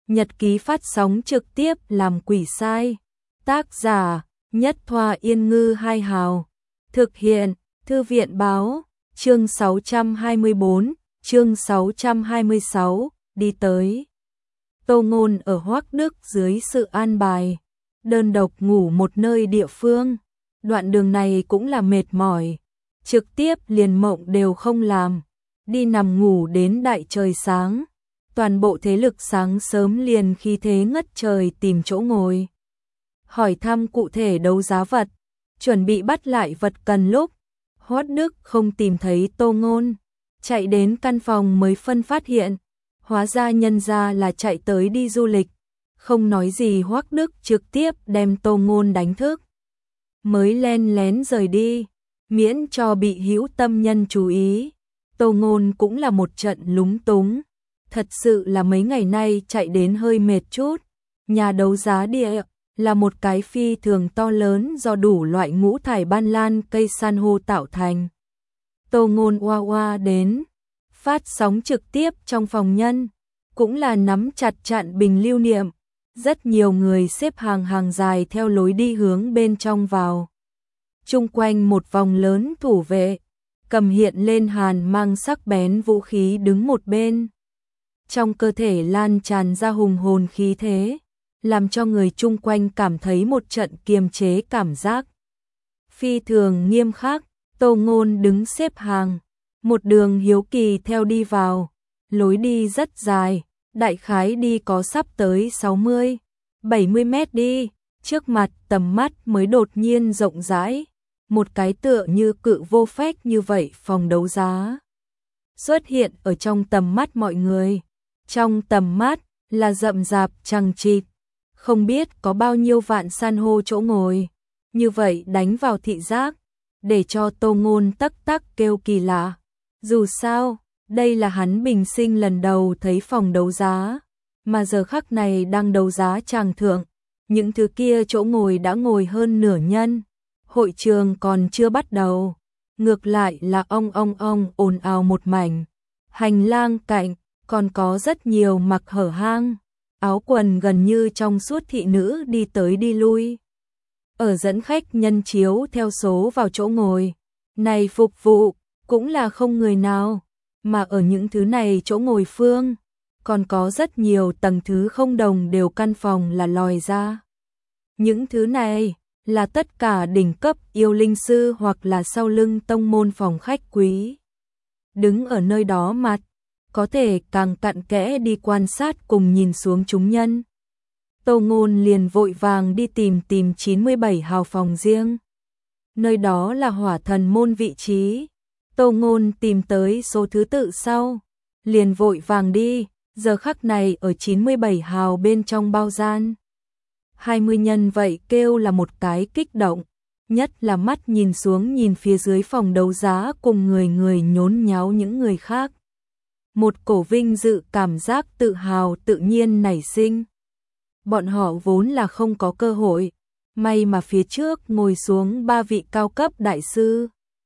nhật ký phát sóng trực tiếp làm quỷ sai. Tác giả: Nhất Thoa Yên Ngư 2 hào. Thực hiện: Thư viện báo. Chương 624, chương 626, đi tới. Tô Ngôn ở Hoắc Đức dưới sự an bài, đơn độc ngủ một nơi địa phương. Đoạn đường này cũng là mệt mỏi, trực tiếp liền mộng đều không làm, đi nằm ngủ đến đại trời sáng. Toàn bộ thế lực sáng sớm liền khí thế ngất trời tìm chỗ ngồi, hỏi thăm cụ thể đấu giá vật, chuẩn bị bắt lại vật cần lúc Hoắc Đức không tìm thấy Tô Ngôn, chạy đến căn phòng mới phân phát hiện, hóa ra nhân ra là chạy tới đi du lịch. Không nói gì Hoắc Đức trực tiếp đem Tô Ngôn đánh thức, mới len lén rời đi, miễn cho bị hữu tâm nhân chú ý. Tô Ngôn cũng là một trận lúng túng, thật sự là mấy ngày nay chạy đến hơi mệt chút. Nhà đấu giá địa là một cái phi thường to lớn do đủ loại ngũ thải ban lan cây san hô tạo thành. Tô Ngôn oa oa đến, phát sóng trực tiếp trong phòng nhân, cũng là nắm chặt chặn bình lưu niệm. Rất nhiều người xếp hàng dài theo lối đi hướng bên trong vào. Chung quanh một vòng lớn thủ vệ, cầm hiện lên hàn mang sắc bén vũ khí đứng một bên. Trong cơ thể lan tràn ra hùng hồn khí thế, làm cho người chung quanh cảm thấy một trận kiềm chế cảm giác. Phi thường nghiêm khắc, Tô Ngôn đứng xếp hàng, một đường hiếu kỳ theo đi vào. Lối đi rất dài, đại khái đi có sắp tới 60-70 mét đi, trước mặt tầm mắt mới đột nhiên rộng rãi, một cái tựa như cự vô phách như vậy phòng đấu giá xuất hiện ở trong tầm mắt mọi người. Trong tầm mắt là rậm rạp chằng chịt, không biết có bao nhiêu vạn san hô chỗ ngồi, như vậy đánh vào thị giác, để cho Tô Ngôn tắc tắc kêu kỳ lạ. Dù sao, đây là hắn bình sinh lần đầu thấy phòng đấu giá, mà giờ khắc này đang đấu giá tràng thượng, những thứ kia chỗ ngồi đã ngồi hơn nửa nhân, hội trường còn chưa bắt đầu, ngược lại là ong ồn ào một mảnh. Hành lang cạnh còn có rất nhiều mặc hở hang, áo quần gần như trong suốt thị nữ đi tới đi lui, ở dẫn khách nhân chiếu theo số vào chỗ ngồi. Này phục vụ cũng là không người nào, mà ở những thứ này chỗ ngồi phương, còn có rất nhiều tầng thứ không đồng đều căn phòng là lòi ra. Những thứ này là tất cả đỉnh cấp yêu linh sư hoặc là sau lưng tông môn phòng khách quý. Đứng ở nơi đó mặt, có thể càng cặn kẽ đi quan sát cùng nhìn xuống chúng nhân. Tô Ngôn liền vội vàng đi tìm 97 hào phòng riêng. Nơi đó là hỏa thần môn vị trí. Tô Ngôn tìm tới số thứ tự sau, liền vội vàng đi, giờ khắc này ở 97 hào bên trong bao gian. 20 nhân vậy kêu là một cái kích động, nhất là mắt nhìn xuống nhìn phía dưới phòng đấu giá cùng người nhốn nháo những người khác. Một cổ vinh dự cảm giác tự hào tự nhiên nảy sinh. Bọn họ vốn là không có cơ hội, may mà phía trước ngồi xuống 3 vị cao cấp đại sư.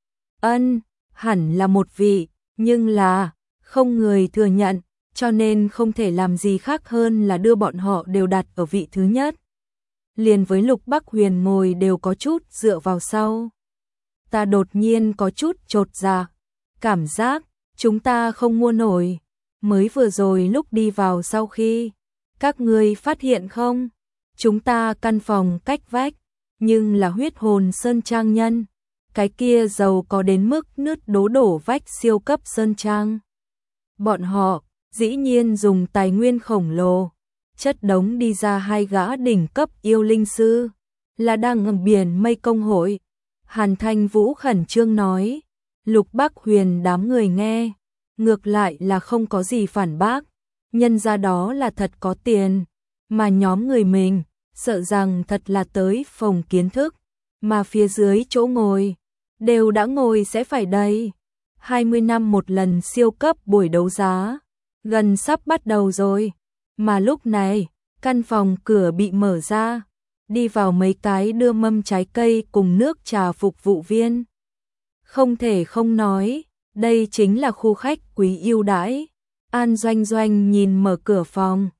Hẳn là một vị, nhưng là không người thừa nhận, cho nên không thể làm gì khác hơn là đưa bọn họ đều đặt ở vị thứ nhất. Liền với Lục Bắc Huyền ngồi đều có chút dựa vào sau. Ta đột nhiên có chút chột dạ, cảm giác chúng ta không mua nổi. Mới vừa rồi lúc đi vào sau khi, các ngươi phát hiện không? Chúng ta căn phòng cách vách, nhưng là huyết hồn sơn trang nhân. Cái kia giàu có đến mức nứt đổ vách siêu cấp sơn trang. Bọn họ dĩ nhiên dùng tài nguyên khổng lồ chất đống đi ra 2 gã đỉnh cấp yêu linh sư, là đang ngầm biển mây công hội. Hàn Thanh Vũ khẩn trương nói. Lục Bắc Huyền đám người nghe, ngược lại là không có gì phản bác, nhân ra đó là thật có tiền, mà nhóm người mình sợ rằng thật là tới phòng kiến thức, mà phía dưới chỗ ngồi đều đã ngồi sẽ phải đầy. 20 năm một lần siêu cấp buổi đấu giá, gần sắp bắt đầu rồi, mà lúc này, căn phòng cửa bị mở ra, đi vào mấy cái đưa mâm trái cây cùng nước trà phục vụ viên. Không thể không nói, đây chính là khu khách quý ưu đãi. An Doanh Doanh nhìn mở cửa phòng,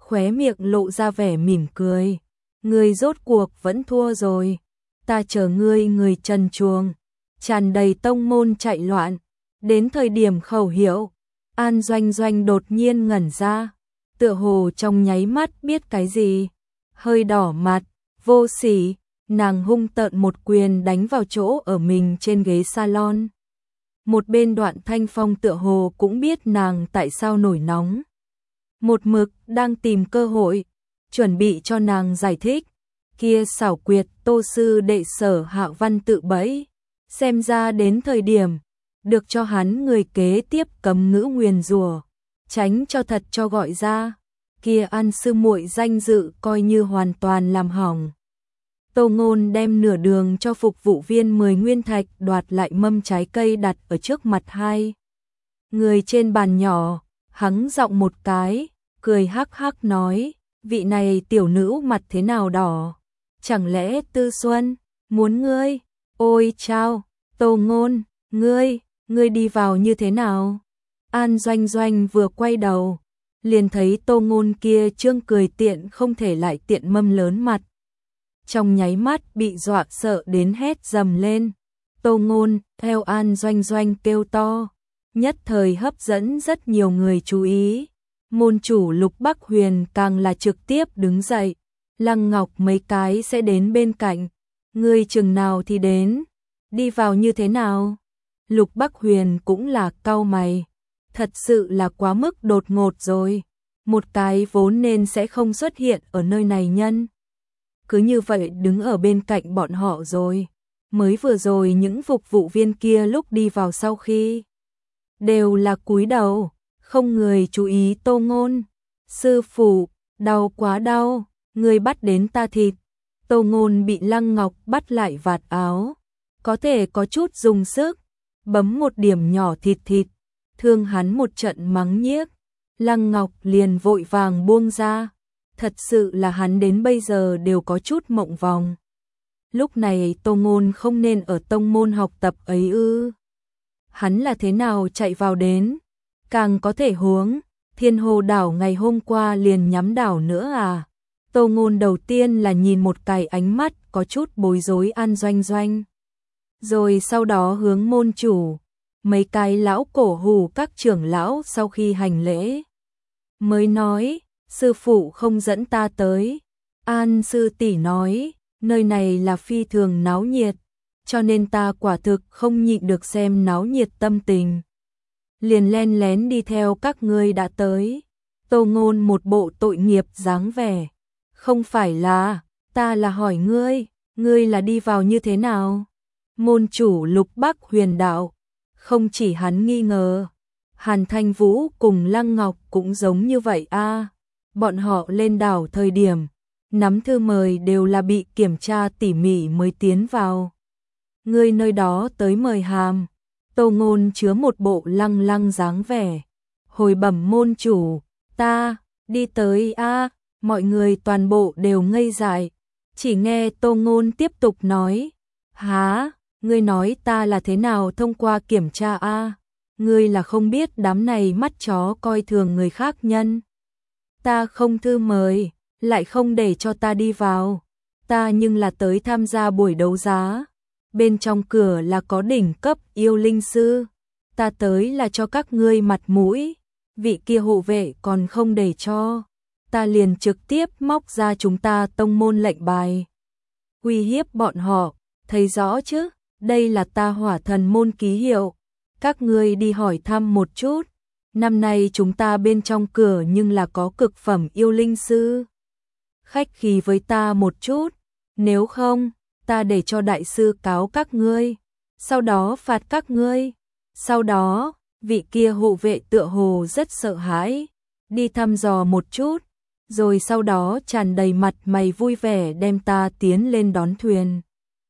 khóe miệng lộ ra vẻ mỉm cười. Ngươi rốt cuộc vẫn thua rồi. Ta chờ ngươi người trần truồng, tràn đầy tông môn chạy loạn. Đến thời điểm khẩu hiệu, An Doanh Doanh đột nhiên ngẩn ra, tựa hồ trong nháy mắt biết cái gì. Hơi đỏ mặt, vô sỉ, nàng hung tợn một quyền đánh vào chỗ ở mình trên ghế salon. Một bên Đoạn Thanh Phong tựa hồ cũng biết nàng tại sao nổi nóng. Một mực đang tìm cơ hội, chuẩn bị cho nàng giải thích. Kia xảo quyệt Tô sư đệ Sở Hạo Văn tự bẫy, xem ra đến thời điểm được cho hắn người kế tiếp cấm ngữ nguyền rủa, tránh cho thật cho gọi ra. Kia An sư muội danh dự coi như hoàn toàn làm hỏng. Tô Ngôn đem nửa đường cho phục vụ viên 10 nguyên thạch, đoạt lại mâm trái cây đặt ở trước mặt hai người trên bàn nhỏ, hắng giọng một cái, cười hắc hắc nói, vị này tiểu nữ mặt thế nào đỏ, chẳng lẽ Tư Xuân muốn ngươi? Ôi chao, Tô Ngôn, ngươi đi vào như thế nào? An Doanh Doanh vừa quay đầu, liền thấy Tô Ngôn kia trương cười tiện không thể lại tiện mâm lớn mặt. Trong nháy mắt bị dọa sợ đến hét dầm lên. Tô Ngôn theo An Doanh Doanh kêu to, nhất thời hấp dẫn rất nhiều người chú ý. Môn chủ Lục Bắc Huyền càng là trực tiếp đứng dậy. Lăng Ngọc mấy cái sẽ đến bên cạnh. Ngươi chừng nào thì đến, đi vào như thế nào? Lục Bắc Huyền cũng là cau mày. Thật sự là quá mức đột ngột rồi. Một cái vốn nên sẽ không xuất hiện ở nơi này nhân, cứ như vậy đứng ở bên cạnh bọn họ rồi. Mới vừa rồi những phục vụ viên kia lúc đi vào sau khi đều là cúi đầu, không người chú ý Tô Ngôn. Sư phụ, đau quá đau, người bắt đến ta thịt. Tô Ngôn bị Lăng Ngọc bắt lại vạt áo, có thể có chút dùng sức, bấm một điểm nhỏ thịt, thương hắn một trận mắng nhiếc. Lăng Ngọc liền vội vàng buông ra. Thật sự là hắn đến bây giờ đều có chút mộng vòng. Lúc này Tô Ngôn không nên ở tông môn học tập ấy ư? Hắn là thế nào chạy vào đến? Càng có thể huống, Thiên Hồ đảo ngày hôm qua liền nhắm đảo nữa à? Tô Ngôn đầu tiên là nhìn một cái ánh mắt có chút bối rối An Doanh Doanh. Rồi sau đó hướng môn chủ, mấy cái lão cổ hủ các trưởng lão sau khi hành lễ. Mới nói, sư phụ không dẫn ta tới. An sư tỷ nói, nơi này là phi thường náo nhiệt, cho nên ta quả thực không nhịn được xem náo nhiệt tâm tình. Liền len lén đi theo các ngươi đã tới. Tô Ngôn một bộ tội nghiệp dáng vẻ. Không phải là, ta là hỏi ngươi là đi vào như thế nào? Môn chủ Lục Bắc Huyền đạo, không chỉ hắn nghi ngờ, Hàn Thanh Vũ cùng Lăng Ngọc cũng giống như vậy a. Bọn họ lên đảo thời điểm, nắm thư mời đều là bị kiểm tra tỉ mỉ mới tiến vào. Ngươi nơi đó tới mời hàm. Tô Ngôn chứa một bộ lăng lăng dáng vẻ. Hồi bẩm môn chủ, ta, đi tới a. Mọi người toàn bộ đều ngây dại. Chỉ nghe Tô Ngôn tiếp tục nói. Hả, ngươi nói ta là thế nào thông qua kiểm tra a? Ngươi là không biết đám này mắt chó coi thường người khác nhân. Ta không thư mời, lại không để cho ta đi vào. Ta nhưng là tới tham gia buổi đấu giá. Bên trong cửa là có đỉnh cấp yêu linh sư. Ta tới là cho các ngươi mặt mũi. Vị kia hộ vệ còn không để cho. Ta liền trực tiếp móc ra chúng ta tông môn lệnh bài. Uy hiếp bọn họ, thấy rõ chứ, đây là ta Hỏa Thần môn ký hiệu. Các ngươi đi hỏi thăm một chút. Năm nay chúng ta bên trong cửa nhưng là có cực phẩm yêu linh sư. Khách khí với ta một chút, nếu không, ta để cho đại sư cáo các ngươi, sau đó phạt các ngươi. Sau đó, vị kia hộ vệ tựa hồ rất sợ hãi, đi thăm dò một chút, rồi sau đó tràn đầy mặt mày vui vẻ đem ta tiến lên đón thuyền.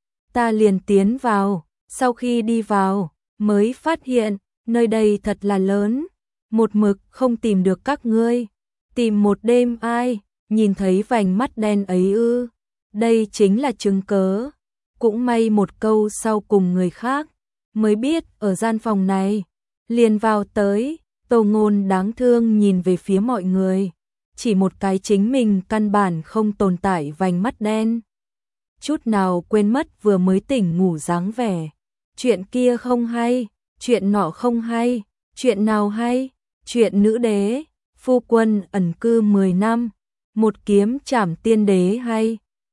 Ta liền tiến vào, sau khi đi vào, mới phát hiện, nơi đây thật là lớn. Một mực không tìm được các ngươi. Tìm một đêm ai, nhìn thấy vành mắt đen ấy ư. Đây chính là chứng cớ. Cũng may một câu sau cùng người khác, mới biết ở gian phòng này. Liền vào tới, Tô Ngôn đáng thương nhìn về phía mọi người. chỉ một cái chính mình căn bản không tồn tại vành mắt đen. Chút nào quên mất vừa mới tỉnh ngủ dáng vẻ. Chuyện kia không hay, chuyện nọ không hay, chuyện nào hay, chuyện nữ đế, phu quân ẩn cư 10 năm, một kiếm trảm tiên đế hay.